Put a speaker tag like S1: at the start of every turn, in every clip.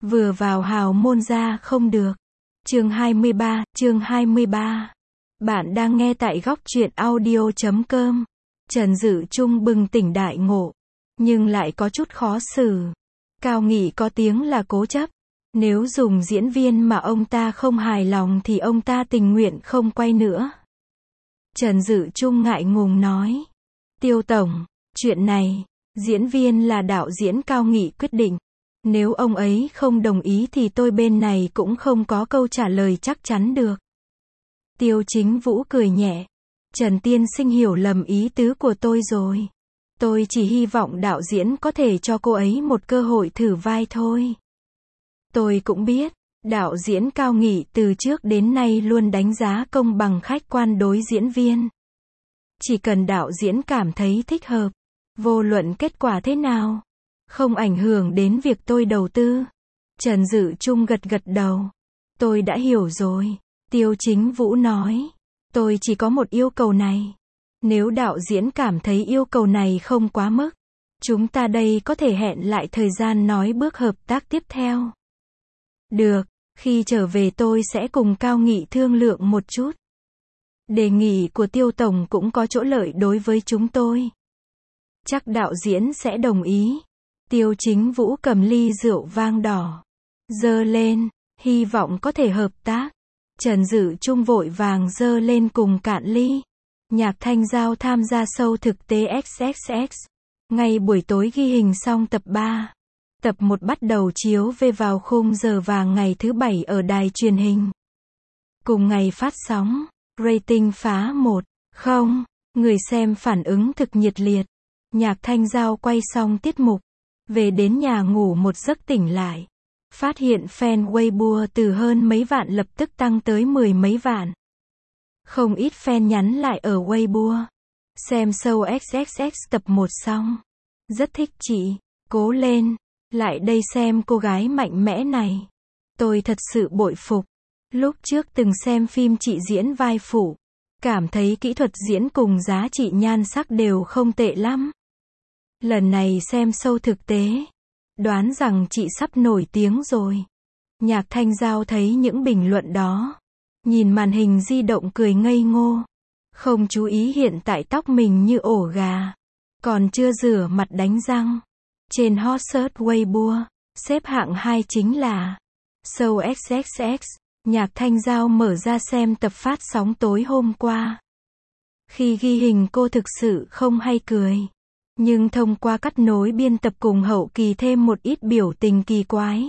S1: Vừa vào hào môn ra không được. Chương 23. Bạn đang nghe tại góc truyện audio.com. Trần Dự Trung bừng tỉnh đại ngộ, nhưng lại có chút khó xử. Cao Nghị có tiếng là cố chấp. Nếu dùng diễn viên mà ông ta không hài lòng thì ông ta tình nguyện không quay nữa. Trần Dự Trung ngại ngùng nói. Tiêu tổng, chuyện này, diễn viên là đạo diễn Cao Nghị quyết định. Nếu ông ấy không đồng ý thì tôi bên này cũng không có câu trả lời chắc chắn được. Tiêu Chính Vũ cười nhẹ. Trần tiên sinh hiểu lầm ý tứ của tôi rồi. Tôi chỉ hy vọng đạo diễn có thể cho cô ấy một cơ hội thử vai thôi. Tôi cũng biết, đạo diễn Cao Nghị từ trước đến nay luôn đánh giá công bằng khách quan đối diễn viên. Chỉ cần đạo diễn cảm thấy thích hợp, vô luận kết quả thế nào, không ảnh hưởng đến việc tôi đầu tư. Trần Dự Trung gật gật đầu. Tôi đã hiểu rồi. Tiêu Chính Vũ nói. Tôi chỉ có một yêu cầu này. Nếu đạo diễn cảm thấy yêu cầu này không quá mức, chúng ta đây có thể hẹn lại thời gian nói bước hợp tác tiếp theo. Được, khi trở về tôi sẽ cùng Cao Nghị thương lượng một chút. Đề nghị của Tiêu tổng cũng có chỗ lợi đối với chúng tôi. Chắc đạo diễn sẽ đồng ý. Tiêu Chính Vũ cầm ly rượu vang đỏ, giơ lên, hy vọng có thể hợp tác. Trần Dự Trung vội vàng giơ lên cùng cạn ly. Nhạc Thanh Giao tham gia show thực tế XXX. Ngay buổi tối ghi hình xong tập 3. Tập 1 bắt đầu chiếu về vào khung giờ vàng ngày thứ Bảy ở đài truyền hình. Cùng ngày phát sóng, rating phá 1,0, người xem phản ứng thực nhiệt liệt. Nhạc Thanh Giao quay xong tiết mục, về đến nhà ngủ một giấc tỉnh lại. Phát hiện fan Weibo từ hơn mấy vạn lập tức tăng tới 10 mấy vạn. Không ít fan nhắn lại ở Weibo. Xem show XXX tập 1 xong. Rất thích chị, cố lên, lại đây xem cô gái mạnh mẽ này. Tôi thật sự bội phục. Lúc trước từng xem phim chị diễn vai phụ, cảm thấy kỹ thuật diễn cùng giá trị nhan sắc đều không tệ lắm. Lần này xem show thực tế, đoán rằng chị sắp nổi tiếng rồi. Nhạc Thanh Giao thấy những bình luận đó, nhìn màn hình di động cười ngây ngô, không chú ý hiện tại tóc mình như ổ gà, còn chưa rửa mặt đánh răng. Trên hot search Weibo, xếp hạng 2 chính là show XXX. Nhạc Thanh Giao mở ra xem tập phát sóng tối hôm qua. Khi ghi hình cô thực sự không hay cười, nhưng thông qua cắt nối biên tập cùng hậu kỳ thêm một ít biểu tình kỳ quái,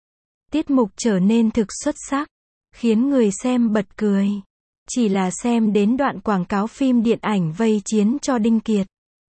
S1: tiết mục trở nên thực xuất sắc, khiến người xem bật cười. Chỉ là xem đến đoạn quảng cáo phim điện ảnh vây chiến cho Đinh Kiệt,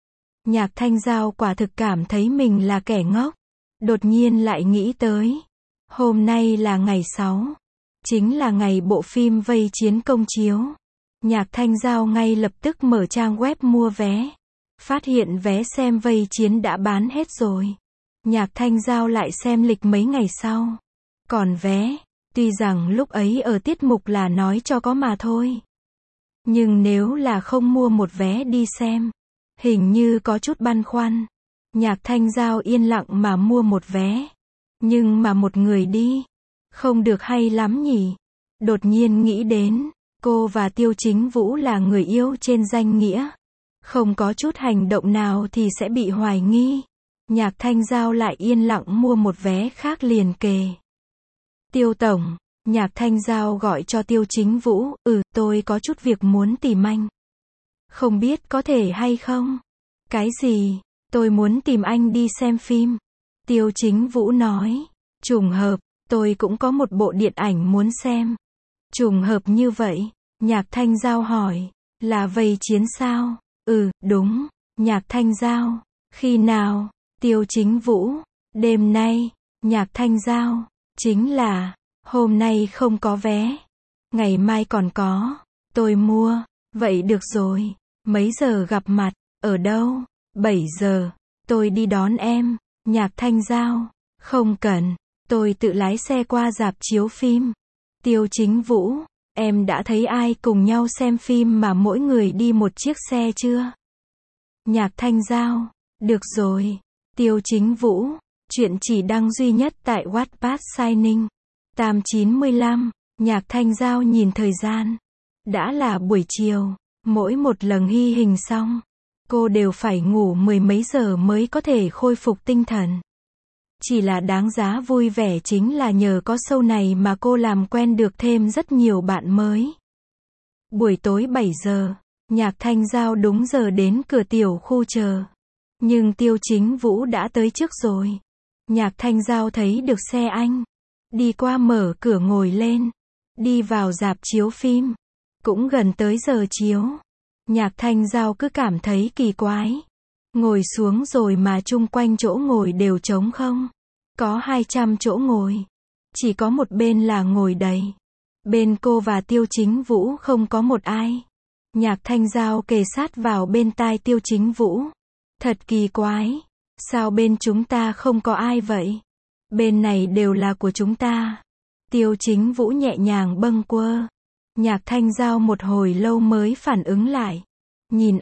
S1: Nhạc Thanh Giao quả thực cảm thấy mình là kẻ ngốc. Đột nhiên lại nghĩ tới, hôm nay là ngày 6, chính là ngày bộ phim vây chiến công chiếu. Nhạc Thanh Giao ngay lập tức mở trang web mua vé. Phát hiện vé xem vây chiến đã bán hết rồi. Nhạc Thanh Giao lại xem lịch mấy ngày sau. Còn vé, tuy rằng lúc ấy ở tiết mục là nói cho có mà thôi. Nhưng nếu là không mua một vé đi xem, hình như có chút băn khoăn. Nhạc Thanh Giao yên lặng mà mua một vé. Nhưng mà một người đi, không được hay lắm nhỉ. Đột nhiên nghĩ đến, cô và Tiêu Chính Vũ là người yêu trên danh nghĩa. Không có chút hành động nào thì sẽ bị hoài nghi. Nhạc Thanh Giao lại yên lặng mua một vé khác liền kề. Tiêu tổng, Nhạc Thanh Giao gọi cho Tiêu Chính Vũ. Tôi có chút việc muốn tìm anh. Không biết có thể hay không? Cái gì? Tôi muốn tìm anh đi xem phim. Tiêu Chính Vũ nói. Trùng hợp, tôi cũng có một bộ điện ảnh muốn xem. Trùng hợp như vậy? Nhạc Thanh Giao hỏi. Là vây chiến sao? Đúng. Nhạc Thanh Giao. Khi nào? Tiêu Chính Vũ. Đêm nay. Nhạc Thanh Giao. Chính là, hôm nay không có vé. Ngày mai còn có. Tôi mua. Vậy được rồi. Mấy giờ gặp mặt? Ở đâu? 7 giờ. Tôi đi đón em. Nhạc Thanh Giao. Không cần. Tôi tự lái xe qua rạp chiếu phim. Tiêu Chính Vũ. Em đã thấy ai cùng nhau xem phim mà mỗi người đi một chiếc xe chưa? Nhạc Thanh Giao. Được rồi. Tiêu Chính Vũ. Chuyện chỉ đăng duy nhất tại Wattpad Signing. 895. Nhạc Thanh Giao nhìn thời gian. Đã là buổi chiều. Mỗi một lần ghi hình xong, cô đều phải ngủ mười mấy giờ mới có thể khôi phục tinh thần. Chỉ là đáng giá vui vẻ chính là nhờ có show này mà cô làm quen được thêm rất nhiều bạn mới. Buổi tối 7 giờ, Nhạc Thanh Giao đúng giờ đến cửa tiểu khu chờ. Nhưng Tiêu Chính Vũ đã tới trước rồi. Nhạc Thanh Giao thấy được xe anh. Đi qua mở cửa ngồi lên. Đi vào rạp chiếu phim. Cũng gần tới giờ chiếu. Nhạc Thanh Giao cứ cảm thấy kỳ quái. Ngồi xuống rồi mà chung quanh chỗ ngồi đều trống không. Có 200 chỗ ngồi. Chỉ có một bên là ngồi đầy. Bên cô và Tiêu Chính Vũ không có một ai. Nhạc Thanh Giao kề sát vào bên tai Tiêu Chính Vũ. Thật kỳ quái. Sao bên chúng ta không có ai vậy? Bên này đều là của chúng ta. Tiêu Chính Vũ nhẹ nhàng bâng quơ. Nhạc Thanh Giao một hồi lâu mới phản ứng lại. Nhìn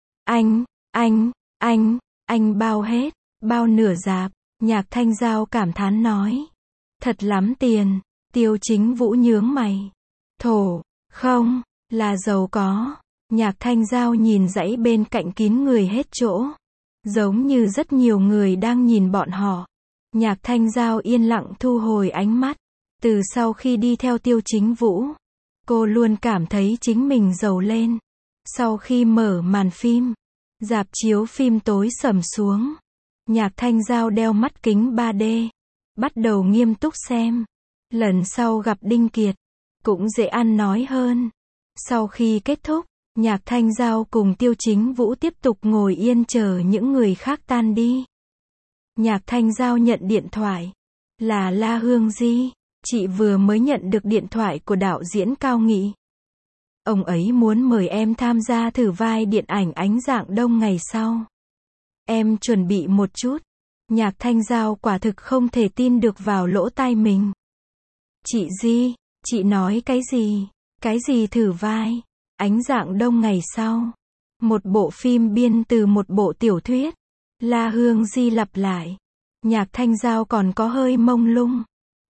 S1: anh bao hết, bao nửa rạp. Nhạc Thanh Giao cảm thán nói. Thật lắm tiền. Tiêu Chính Vũ nhướng mày. Thổ, không, là giàu có. Nhạc Thanh Giao nhìn dãy bên cạnh kín người hết chỗ. Giống như rất nhiều người đang nhìn bọn họ. Nhạc Thanh Giao yên lặng thu hồi ánh mắt. Từ sau khi đi theo Tiêu Chính Vũ, cô luôn cảm thấy chính mình giàu lên. Sau khi mở màn phim, rạp chiếu phim tối sầm xuống. Nhạc Thanh Giao đeo mắt kính 3D. Bắt đầu nghiêm túc xem. Lần sau gặp Đinh Kiệt, cũng dễ ăn nói hơn. Sau khi kết thúc, Nhạc Thanh Giao cùng Tiêu Chính Vũ tiếp tục ngồi yên chờ những người khác tan đi. Nhạc Thanh Giao nhận điện thoại. Là La Hương Di. Chị vừa mới nhận được điện thoại của đạo diễn Cao Nghị. Ông ấy muốn mời em tham gia thử vai điện ảnh Ánh Dạng Đông ngày sau. Em chuẩn bị một chút. Nhạc Thanh Giao quả thực không thể tin được vào lỗ tai mình. Chị Di, chị nói cái gì? Cái gì thử vai? Ánh Dạng Đông ngày sau. Một bộ phim biên từ một bộ tiểu thuyết. La Hương Di lặp lại. Nhạc Thanh Giao còn có hơi mông lung.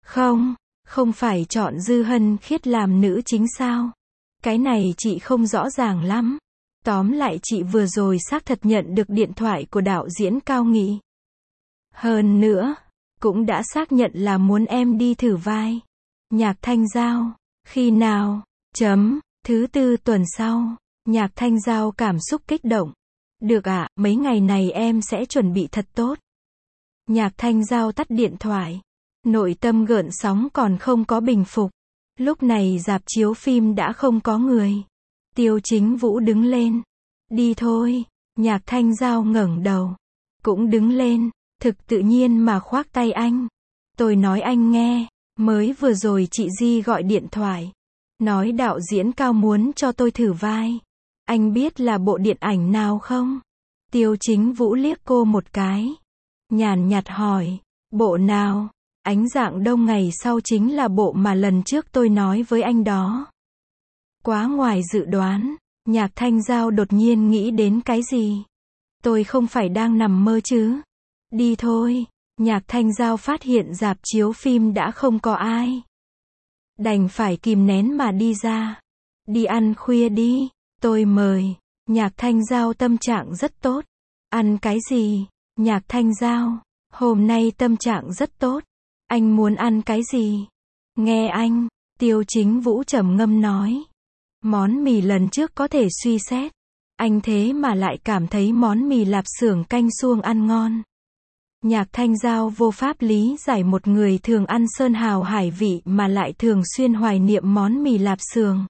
S1: Không phải chọn Dư Hân Khiết làm nữ chính sao? Cái này chị không rõ ràng lắm. Tóm lại chị vừa rồi xác thật nhận được điện thoại của đạo diễn Cao Nghị. Hơn nữa, cũng đã xác nhận là muốn em đi thử vai. Nhạc Thanh Giao, khi nào? Thứ tư tuần sau. Nhạc Thanh Giao cảm xúc kích động. Được ạ, mấy ngày này em sẽ chuẩn bị thật tốt. Nhạc Thanh Giao tắt điện thoại. Nội tâm gợn sóng còn không có bình phục. Lúc này rạp chiếu phim đã không có người. Tiêu Chính Vũ đứng lên. Đi thôi. Nhạc Thanh Giao ngẩng đầu. Cũng đứng lên. Thực tự nhiên mà khoác tay anh. Tôi nói anh nghe. Mới vừa rồi chị Di gọi điện thoại. Nói đạo diễn Cao muốn cho tôi thử vai. Anh biết là bộ điện ảnh nào không? Tiêu Chính Vũ liếc cô một cái. Nhàn nhạt hỏi. Bộ nào? Ánh Dạng Đông ngày sau chính là bộ mà lần trước tôi nói với anh đó. Quá ngoài dự đoán. Nhạc Thanh Giao đột nhiên nghĩ đến cái gì? Tôi không phải đang nằm mơ chứ? Đi thôi. Nhạc Thanh Giao phát hiện rạp chiếu phim đã không có ai. Đành phải kìm nén mà đi ra. Đi ăn khuya đi. Tôi mời. Nhạc Thanh Giao tâm trạng rất tốt. Ăn cái gì? Nhạc Thanh Giao. Hôm nay tâm trạng rất tốt. Anh muốn ăn cái gì? Nghe anh. Tiêu Chính Vũ trầm ngâm nói. Món mì lần trước có thể suy xét. Anh thế mà lại cảm thấy món mì lạp xưởng canh suông ăn ngon. Nhạc Thanh Giao vô pháp lý giải một người thường ăn sơn hào hải vị mà lại thường xuyên hoài niệm món mì lạp xưởng.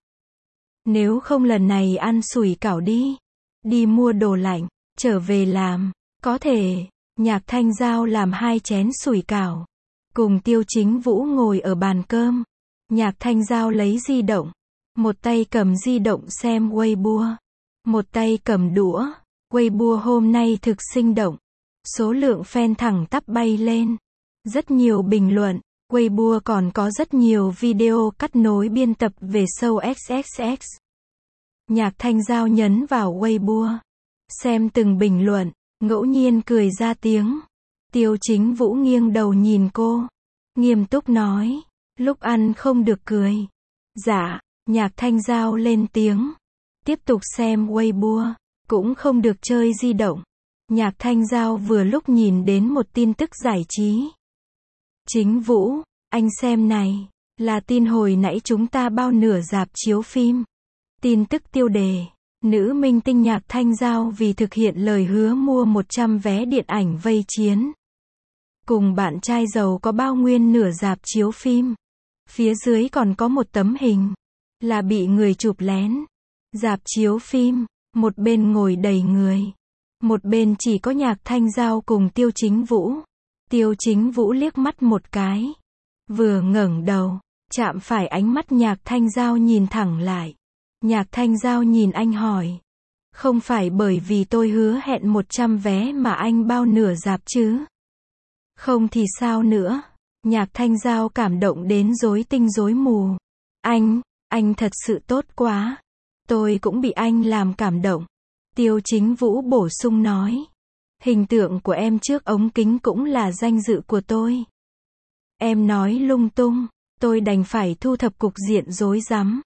S1: Nếu không lần này ăn sủi cảo đi. Đi mua đồ lạnh, trở về làm. Có thể. Nhạc Thanh Giao làm 2 chén sủi cảo. Cùng Tiêu Chính Vũ ngồi ở bàn cơm. Nhạc Thanh Giao lấy di động. Một tay cầm di động xem Weibo. Một tay cầm đũa. Weibo hôm nay thực sinh động. Số lượng fan thẳng tắp bay lên. Rất nhiều bình luận. Weibo còn có rất nhiều video cắt nối biên tập về show XXX. Nhạc Thanh Giao nhấn vào Weibo. Xem từng bình luận. Ngẫu nhiên cười ra tiếng. Tiêu Chính Vũ nghiêng đầu nhìn cô, nghiêm túc nói, lúc ăn không được cười. Dạ, Nhạc Thanh Giao lên tiếng. Tiếp tục xem Weibo, cũng không được chơi di động. Nhạc Thanh Giao vừa lúc nhìn đến một tin tức giải trí. Chính Vũ, anh xem này, là tin hồi nãy chúng ta bao nửa rạp chiếu phim. Tin tức tiêu đề, nữ minh tinh Nhạc Thanh Giao vì thực hiện lời hứa mua 100 vé điện ảnh vây chiến. Cùng bạn trai giàu có bao nguyên nửa rạp chiếu phim. Phía dưới còn có một tấm hình, là bị người chụp lén. Rạp chiếu phim, một bên ngồi đầy người, một bên chỉ có Nhạc Thanh Giao cùng Tiêu Chính Vũ. Tiêu Chính Vũ liếc mắt một cái, vừa ngẩng đầu, chạm phải ánh mắt Nhạc Thanh Giao nhìn thẳng lại. Nhạc Thanh Giao nhìn anh hỏi, không phải bởi vì tôi hứa hẹn 100 vé mà anh bao nửa rạp chứ? Không thì sao nữa? Nhạc Thanh Giao cảm động đến rối tinh rối mù. Anh thật sự tốt quá. Tôi cũng bị anh làm cảm động. Tiêu Chính Vũ bổ sung nói, hình tượng của em trước ống kính cũng là danh dự của tôi. Em nói lung tung, tôi đành phải thu thập cục diện rối rắm.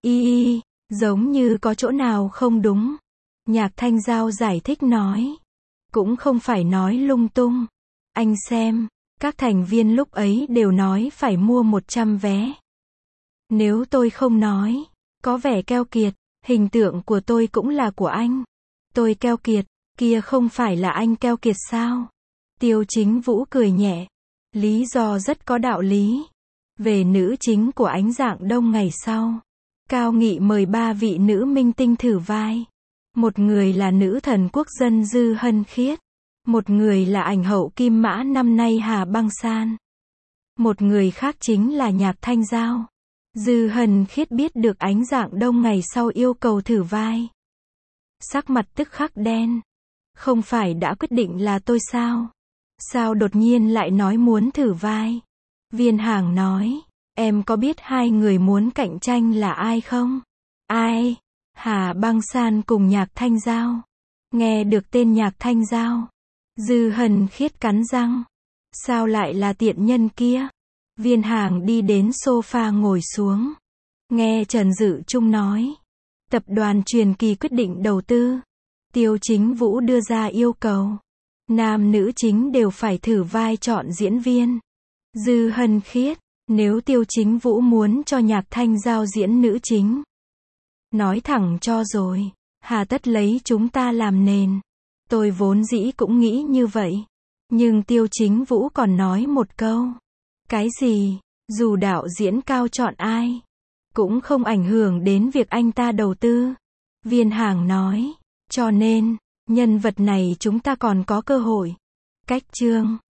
S1: Giống như có chỗ nào không đúng. Nhạc Thanh Giao giải thích nói, cũng không phải nói lung tung. Anh xem, các thành viên lúc ấy đều nói phải mua 100 vé. Nếu tôi không nói, có vẻ keo kiệt, hình tượng của tôi cũng là của anh. Tôi keo kiệt, kia không phải là anh keo kiệt sao? Tiêu Chính Vũ cười nhẹ, lý do rất có đạo lý. Về nữ chính của Ánh Dạng Đông ngày sau, Cao Nghị mời 3 vị nữ minh tinh thử vai. Một người là nữ thần quốc dân Dư Hân Khiết. Một người là ảnh hậu Kim Mã năm nay Hà Băng San. Một người khác chính là Nhạc Thanh Giao. Dư Hân Khiết biết được Ánh Dạng Đông ngày sau yêu cầu thử vai. Sắc mặt tức khắc đen. Không phải đã quyết định là tôi sao? Sao đột nhiên lại nói muốn thử vai? Viên Hàng nói, em có biết hai người muốn cạnh tranh là ai không? Ai? Hà Băng San cùng Nhạc Thanh Giao. Nghe được tên Nhạc Thanh Giao, Dư Hân Khiết cắn răng. Sao lại là tiện nhân kia? Viên Hàng đi đến sofa ngồi xuống. Nghe Trần Dự Trung nói, tập đoàn Truyền Kỳ quyết định đầu tư. Tiêu Chính Vũ đưa ra yêu cầu, nam nữ chính đều phải thử vai chọn diễn viên. Dư Hân Khiết, nếu Tiêu Chính Vũ muốn cho Nhạc Thanh Giao diễn nữ chính, nói thẳng cho rồi, hà tất lấy chúng ta làm nền. Tôi vốn dĩ cũng nghĩ như vậy. Nhưng Tiêu Chính Vũ còn nói một câu. Cái gì? Dù đạo diễn cao chọn ai, cũng không ảnh hưởng đến việc anh ta đầu tư. Viên Hàng nói, cho nên, nhân vật này chúng ta còn có cơ hội. Cách chương